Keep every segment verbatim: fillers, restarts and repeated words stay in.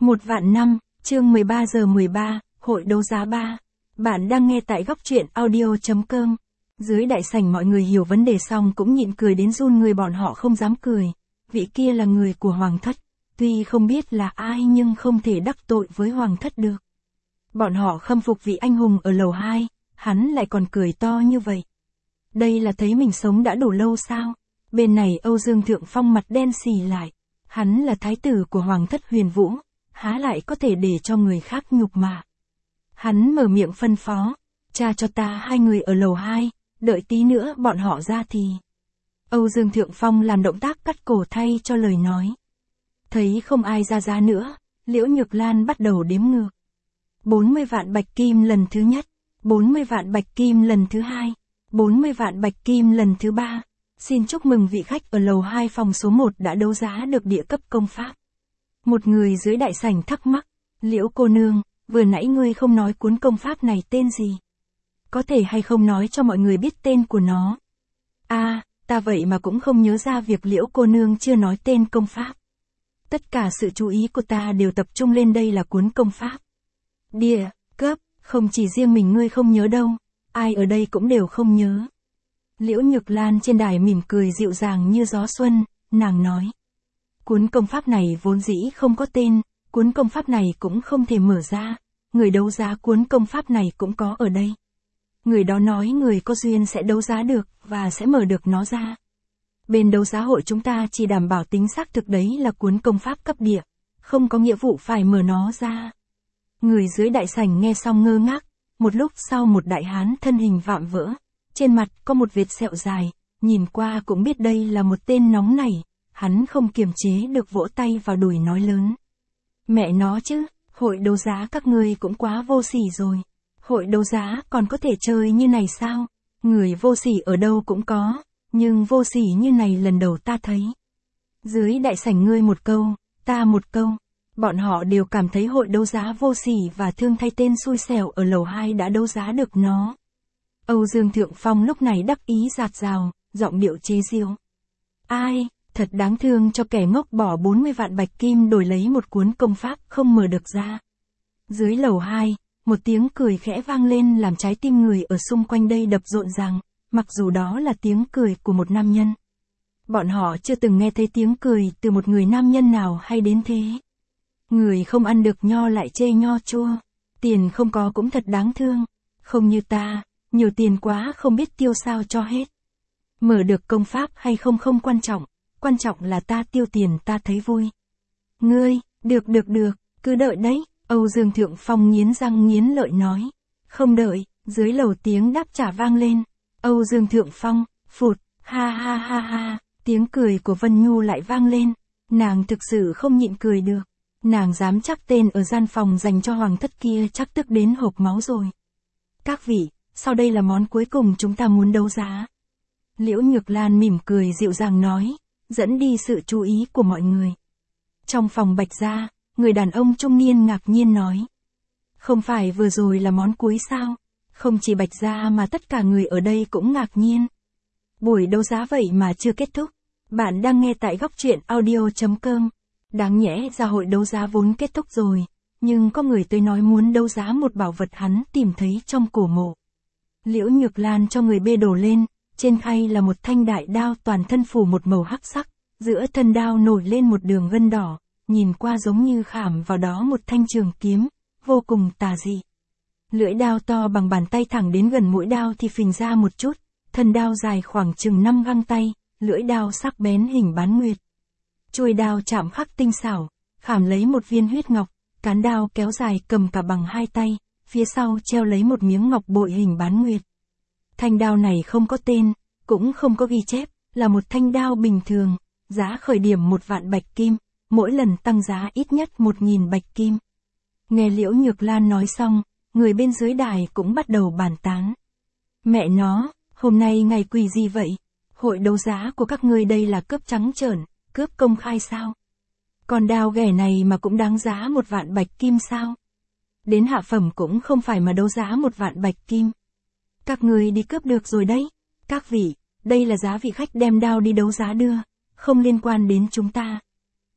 Một vạn năm, chương mười ba giờ mười ba, hội đấu giá ba. Bạn đang nghe tại góc truyện audio chấm com. Dưới đại sảnh mọi người hiểu vấn đề xong cũng nhịn cười đến run người, bọn họ không dám cười. Vị kia là người của Hoàng thất, tuy không biết là ai nhưng không thể đắc tội với Hoàng thất được. Bọn họ khâm phục vị anh hùng ở lầu hai, hắn lại còn cười to như vậy. Đây là thấy mình sống đã đủ lâu sao? Bên này Âu Dương Thượng Phong mặt đen xì lại. Hắn là thái tử của Hoàng thất Huyền Vũ, há lại có thể để cho người khác nhục mạ. Hắn mở miệng phân phó, tra cho ta hai người ở lầu hai, đợi tí nữa bọn họ ra thì. Âu Dương Thượng Phong làm động tác cắt cổ thay cho lời nói. Thấy không ai ra giá nữa, Liễu Nhược Lan bắt đầu đếm ngược. bốn mươi vạn bạch kim lần thứ nhất, bốn mươi vạn bạch kim lần thứ hai, bốn mươi vạn bạch kim lần thứ ba. Xin chúc mừng vị khách ở lầu hai phòng số một đã đấu giá được địa cấp công pháp. Một người dưới đại sảnh thắc mắc, Liễu cô nương, vừa nãy ngươi không nói cuốn công pháp này tên gì? Có thể hay không nói cho mọi người biết tên của nó? A, à, ta vậy mà cũng không nhớ ra việc Liễu cô nương chưa nói tên công pháp. Tất cả sự chú ý của ta đều tập trung lên đây là cuốn công pháp. Địa, cấp, không chỉ riêng mình ngươi không nhớ đâu, ai ở đây cũng đều không nhớ. Liễu Nhược Lan trên đài mỉm cười dịu dàng như gió xuân, nàng nói. Cuốn công pháp này vốn dĩ không có tên, cuốn công pháp này cũng không thể mở ra, người đấu giá cuốn công pháp này cũng có ở đây. Người đó nói người có duyên sẽ đấu giá được, và sẽ mở được nó ra. Bên đấu giá hội chúng ta chỉ đảm bảo tính xác thực đấy là cuốn công pháp cấp địa, không có nghĩa vụ phải mở nó ra. Người dưới đại sảnh nghe xong ngơ ngác, một lúc sau một đại hán thân hình vạm vỡ. Trên mặt có một vệt sẹo dài, nhìn qua cũng biết đây là một tên nóng nảy, hắn không kiềm chế được vỗ tay vào đùi nói lớn. Mẹ nó chứ, hội đấu giá các ngươi cũng quá vô sỉ rồi. Hội đấu giá còn có thể chơi như này sao? Người vô sỉ ở đâu cũng có, nhưng vô sỉ như này lần đầu ta thấy. Dưới đại sảnh ngươi một câu, ta một câu, bọn họ đều cảm thấy hội đấu giá vô sỉ và thương thay tên xui xẻo ở lầu hai đã đấu giá được nó. Âu Dương Thượng Phong lúc này đắc ý rạt rào, giọng điệu chế giễu. Ai, thật đáng thương cho kẻ ngốc bỏ bốn mươi vạn bạch kim đổi lấy một cuốn công pháp không mở được ra. Dưới lầu hai, một tiếng cười khẽ vang lên làm trái tim người ở xung quanh đây đập rộn ràng, mặc dù đó là tiếng cười của một nam nhân. Bọn họ chưa từng nghe thấy tiếng cười từ một người nam nhân nào hay đến thế. Người không ăn được nho lại chê nho chua, tiền không có cũng thật đáng thương, không như ta. Nhiều tiền quá không biết tiêu sao cho hết. Mở được công pháp hay không không quan trọng, quan trọng là ta tiêu tiền ta thấy vui. Ngươi, được được được, cứ đợi đấy, Âu Dương Thượng Phong nghiến răng nghiến lợi nói. Không đợi, dưới lầu tiếng đáp trả vang lên. Âu Dương Thượng Phong, phụt, ha ha ha ha, tiếng cười của Vân Nhu lại vang lên. Nàng thực sự không nhịn cười được. Nàng dám chắc tên ở gian phòng dành cho hoàng thất kia chắc tức đến hộc máu rồi. Các vị, sau đây là món cuối cùng chúng ta muốn đấu giá. Liễu Nhược Lan mỉm cười dịu dàng nói, dẫn đi sự chú ý của mọi người. Trong phòng Bạch Gia, người đàn ông trung niên ngạc nhiên nói. Không phải vừa rồi là món cuối sao? Không chỉ Bạch Gia mà tất cả người ở đây cũng ngạc nhiên. Buổi đấu giá vậy mà chưa kết thúc. Bạn đang nghe tại góc truyện audio chấm com. Đáng nhẽ ra hội đấu giá vốn kết thúc rồi, nhưng có người tới nói muốn đấu giá một bảo vật hắn tìm thấy trong cổ mộ. Liễu Nhược Lan cho người bê đổ lên, trên khay là một thanh đại đao toàn thân phủ một màu hắc sắc, giữa thân đao nổi lên một đường gân đỏ, nhìn qua giống như khảm vào đó một thanh trường kiếm, vô cùng tà dị. Lưỡi đao to bằng bàn tay thẳng đến gần mũi đao thì phình ra một chút, thân đao dài khoảng chừng năm găng tay, lưỡi đao sắc bén hình bán nguyệt. Chuôi đao chạm khắc tinh xảo, khảm lấy một viên huyết ngọc, cán đao kéo dài cầm cả bằng hai tay. Phía sau treo lấy một miếng ngọc bội hình bán nguyệt. Thanh đao này không có tên, cũng không có ghi chép, là một thanh đao bình thường, giá khởi điểm một vạn bạch kim, mỗi lần tăng giá ít nhất một nghìn bạch kim. Nghe Liễu Nhược Lan nói xong, người bên dưới đài cũng bắt đầu bàn tán. Mẹ nó, hôm nay ngày quỷ gì vậy? Hội đấu giá của các ngươi đây là cướp trắng trợn, cướp công khai sao? Còn đao ghẻ này mà cũng đáng giá một vạn bạch kim sao? Đến hạ phẩm cũng không phải mà đấu giá một vạn bạch kim. Các người đi cướp được rồi đấy. Các vị, đây là giá vị khách đem đao đi đấu giá đưa, không liên quan đến chúng ta.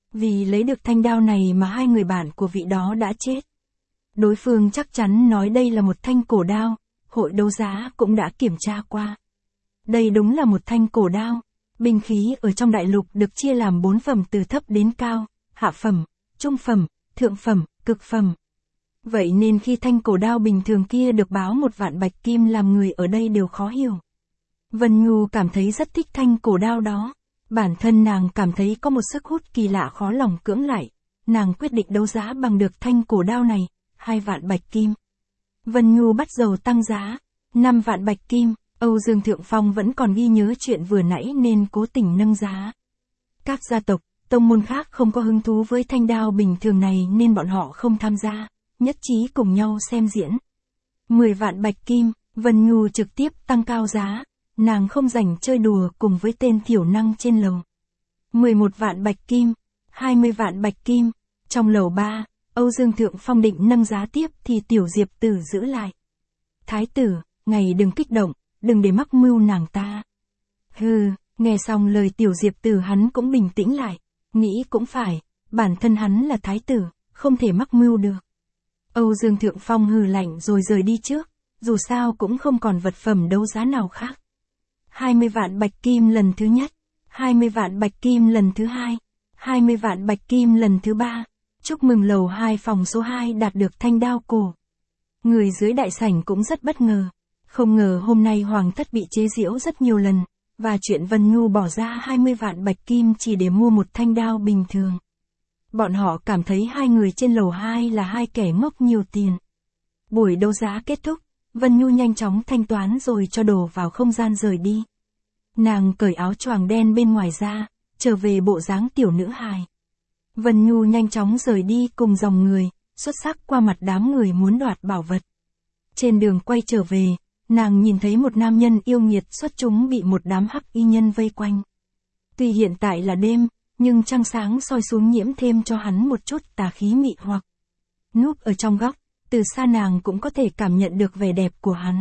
Vì lấy được thanh đao này mà hai người bạn của vị đó đã chết. Đối phương chắc chắn nói đây là một thanh cổ đao, hội đấu giá cũng đã kiểm tra qua. Đây đúng là một thanh cổ đao. Binh khí ở trong đại lục được chia làm bốn phẩm từ thấp đến cao, hạ phẩm, trung phẩm, thượng phẩm, cực phẩm. Vậy nên khi thanh cổ đao bình thường kia được báo một vạn bạch kim làm người ở đây đều khó hiểu. Vân Nhu cảm thấy rất thích thanh cổ đao đó. Bản thân nàng cảm thấy có một sức hút kỳ lạ khó lòng cưỡng lại. Nàng quyết định đấu giá bằng được thanh cổ đao này, hai vạn bạch kim. Vân Nhu bắt đầu tăng giá, năm vạn bạch kim. Âu Dương Thượng Phong vẫn còn ghi nhớ chuyện vừa nãy nên cố tình nâng giá. Các gia tộc, tông môn khác không có hứng thú với thanh đao bình thường này nên bọn họ không tham gia, nhất trí cùng nhau xem diễn. mười vạn bạch kim, Vân Nhu trực tiếp tăng cao giá, nàng không rảnh chơi đùa cùng với tên thiểu năng trên lầu. mười một vạn bạch kim, hai mươi vạn bạch kim, trong lầu ba, Âu Dương Thượng Phong định nâng giá tiếp thì Tiểu Diệp Tử giữ lại. Thái tử, ngày đừng kích động, đừng để mắc mưu nàng ta. Hừ, nghe xong lời Tiểu Diệp Tử hắn cũng bình tĩnh lại, nghĩ cũng phải, bản thân hắn là thái tử, không thể mắc mưu được. Âu Dương Thượng Phong hừ lạnh rồi rời đi trước, dù sao cũng không còn vật phẩm đấu giá nào khác. hai mươi vạn bạch kim lần thứ nhất, hai mươi vạn bạch kim lần thứ hai, hai mươi vạn bạch kim lần thứ ba. Chúc mừng lầu hai phòng số hai đạt được thanh đao cổ. Người dưới đại sảnh cũng rất bất ngờ. Không ngờ hôm nay hoàng thất bị chế giễu rất nhiều lần, và chuyện Vân Nhu bỏ ra hai mươi vạn bạch kim chỉ để mua một thanh đao bình thường. Bọn họ cảm thấy hai người trên lầu hai là hai kẻ ngốc nhiều tiền. Buổi đấu giá kết thúc, Vân Nhu nhanh chóng thanh toán rồi cho đồ vào không gian rời đi. Nàng cởi áo choàng đen bên ngoài ra, trở về bộ dáng tiểu nữ hài. Vân Nhu nhanh chóng rời đi cùng dòng người, xuất sắc qua mặt đám người muốn đoạt bảo vật. Trên đường quay trở về, nàng nhìn thấy một nam nhân yêu nghiệt xuất chúng bị một đám hắc y nhân vây quanh. Tuy hiện tại là đêm, nhưng trăng sáng soi xuống nhiễm thêm cho hắn một chút tà khí mị hoặc. Núp ở trong góc, từ xa nàng cũng có thể cảm nhận được vẻ đẹp của hắn.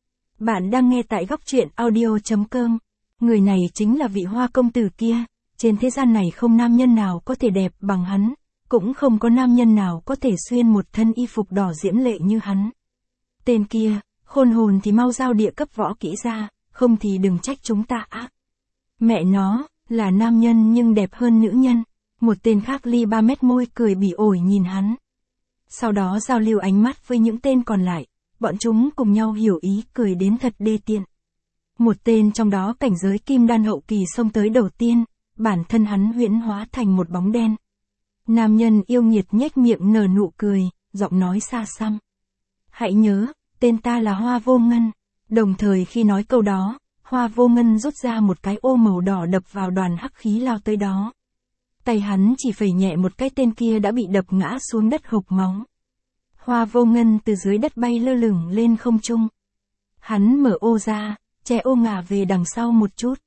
Bạn đang nghe tại góc truyện audio chấm com. Người này chính là vị hoa công tử kia. Trên thế gian này không nam nhân nào có thể đẹp bằng hắn, cũng không có nam nhân nào có thể xuyên một thân y phục đỏ diễm lệ như hắn. Tên kia, khôn hồn thì mau giao địa cấp võ kỹ ra, không thì đừng trách chúng ta ác. Mẹ nó, là nam nhân nhưng đẹp hơn nữ nhân. Một tên khác ly ba mét môi cười bỉ ổi nhìn hắn. Sau đó giao lưu ánh mắt với những tên còn lại, bọn chúng cùng nhau hiểu ý cười đến thật đê tiện. Một tên trong đó cảnh giới kim đan hậu kỳ xông tới đầu tiên, bản thân hắn huyễn hóa thành một bóng đen. Nam nhân yêu nghiệt nhếch miệng nở nụ cười, giọng nói xa xăm. Hãy nhớ, tên ta là Hoa Vô Ngân. Đồng thời khi nói câu đó, Hoa Vô Ngân rút ra một cái ô màu đỏ đập vào đoàn hắc khí lao tới đó. Tay hắn chỉ phẩy nhẹ một cái tên kia đã bị đập ngã xuống đất hộc máu. Hoa Vô Ngân từ dưới đất bay lơ lửng lên không trung. Hắn mở ô ra, che ô ngả về đằng sau một chút.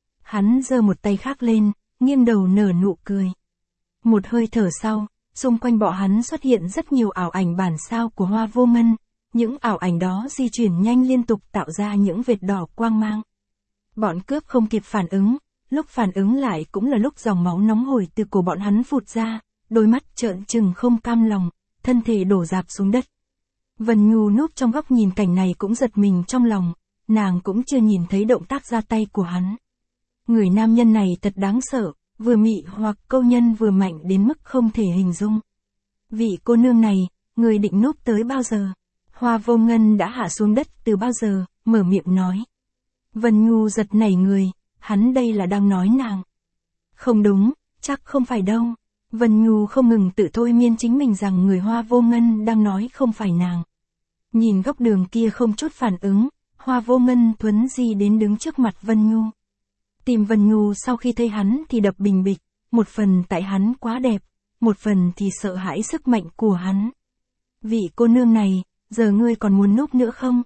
Hắn giơ một tay khác lên, nghiêng đầu nở nụ cười. Một hơi thở sau, xung quanh bọn hắn xuất hiện rất nhiều ảo ảnh bản sao của Hoa Vô Ngân. Những ảo ảnh đó di chuyển nhanh liên tục tạo ra những vệt đỏ quang mang. Bọn cướp không kịp phản ứng, lúc phản ứng lại cũng là lúc dòng máu nóng hổi từ cổ bọn hắn phụt ra, đôi mắt trợn trừng không cam lòng, thân thể đổ rạp xuống đất. Vân Nhu núp trong góc nhìn cảnh này cũng giật mình trong lòng, nàng cũng chưa nhìn thấy động tác ra tay của hắn. Người nam nhân này thật đáng sợ, vừa mị hoặc câu nhân vừa mạnh đến mức không thể hình dung. Vị cô nương này, người định núp tới bao giờ? Hoa Vô Ngân đã hạ xuống đất từ bao giờ, mở miệng nói. Vân Nhu giật nảy người, hắn đây là đang nói nàng. Không đúng, chắc không phải đâu. Vân Nhu không ngừng tự thôi miên chính mình rằng người Hoa Vô Ngân đang nói không phải nàng. Nhìn góc đường kia không chút phản ứng, Hoa Vô Ngân thuấn di đến đứng trước mặt Vân Nhu. Tìm Vân Nhu sau khi thấy hắn thì đập bình bịch, một phần tại hắn quá đẹp, một phần thì sợ hãi sức mạnh của hắn. Vị cô nương này, giờ ngươi còn muốn núp nữa không?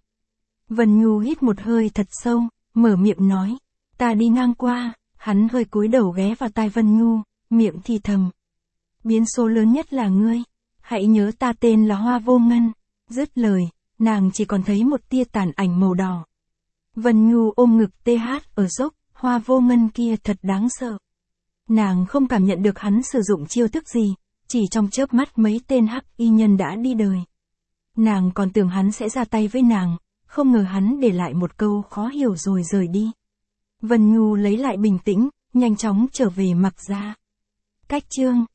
Vân Nhu hít một hơi thật sâu, mở miệng nói, ta đi ngang qua. Hắn hơi cúi đầu ghé vào tai Vân Nhu, miệng thì thầm. Biến số lớn nhất là ngươi, hãy nhớ ta tên là Hoa Vô Ngân. Dứt lời, nàng chỉ còn thấy một tia tàn ảnh màu đỏ. Vân Nhu ôm ngực tê hát ở dốc, Hoa Vô Ngân kia thật đáng sợ. Nàng không cảm nhận được hắn sử dụng chiêu thức gì, chỉ trong chớp mắt mấy tên hắc y nhân đã đi đời. Nàng còn tưởng hắn sẽ ra tay với nàng, không ngờ hắn để lại một câu khó hiểu rồi rời đi. Vân Nhu lấy lại bình tĩnh, nhanh chóng trở về Mặc gia. Cách chương